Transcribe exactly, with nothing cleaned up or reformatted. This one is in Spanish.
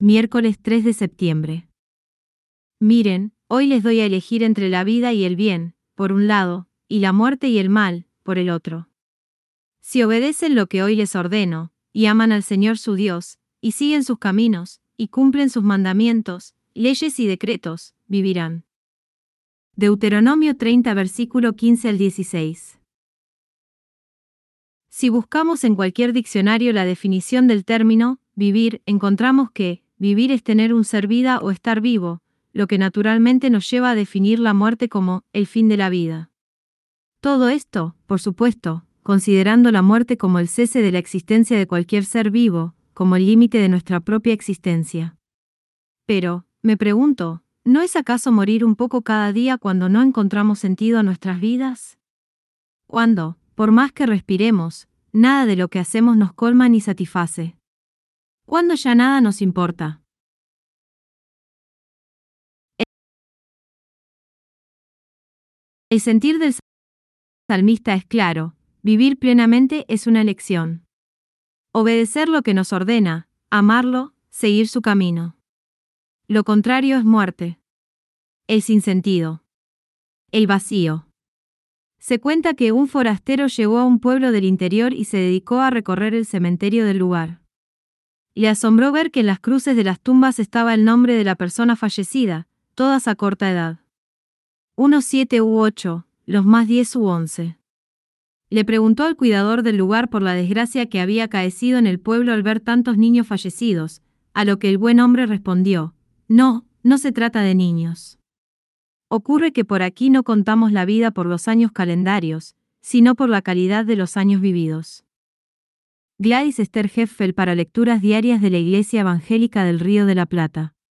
Miércoles tres de septiembre. Miren, hoy les doy a elegir entre la vida y el bien, por un lado, y la muerte y el mal, por el otro. Si obedecen lo que hoy les ordeno, y aman al Señor su Dios, y siguen sus caminos, y cumplen sus mandamientos, leyes y decretos, vivirán. Deuteronomio treinta versículo quince al dieciséis. Si buscamos en cualquier diccionario la definición del término vivir, encontramos que vivir es tener un ser vida o estar vivo, lo que naturalmente nos lleva a definir la muerte como el fin de la vida. Todo esto, por supuesto, considerando la muerte como el cese de la existencia de cualquier ser vivo, como el límite de nuestra propia existencia. Pero, me pregunto, ¿no es acaso morir un poco cada día cuando no encontramos sentido a nuestras vidas? Cuando, por más que respiremos, nada de lo que hacemos nos colma ni satisface. Cuando ya nada nos importa. El sentir del salmista es claro: vivir plenamente es una elección. Obedecer lo que nos ordena, amarlo, seguir su camino. Lo contrario es muerte. El sinsentido. El vacío. Se cuenta que un forastero llegó a un pueblo del interior y se dedicó a recorrer el cementerio del lugar. Le asombró ver que en las cruces de las tumbas estaba el nombre de la persona fallecida, todas a corta edad. Unos siete u ocho, los más diez u once. Le preguntó al cuidador del lugar por la desgracia que había acaecido en el pueblo al ver tantos niños fallecidos, a lo que el buen hombre respondió: no, no se trata de niños. Ocurre que por aquí no contamos la vida por los años calendarios, sino por la calidad de los años vividos. Gladys Esther Heffel para Lecturas Diarias de la Iglesia Evangélica del Río de la Plata.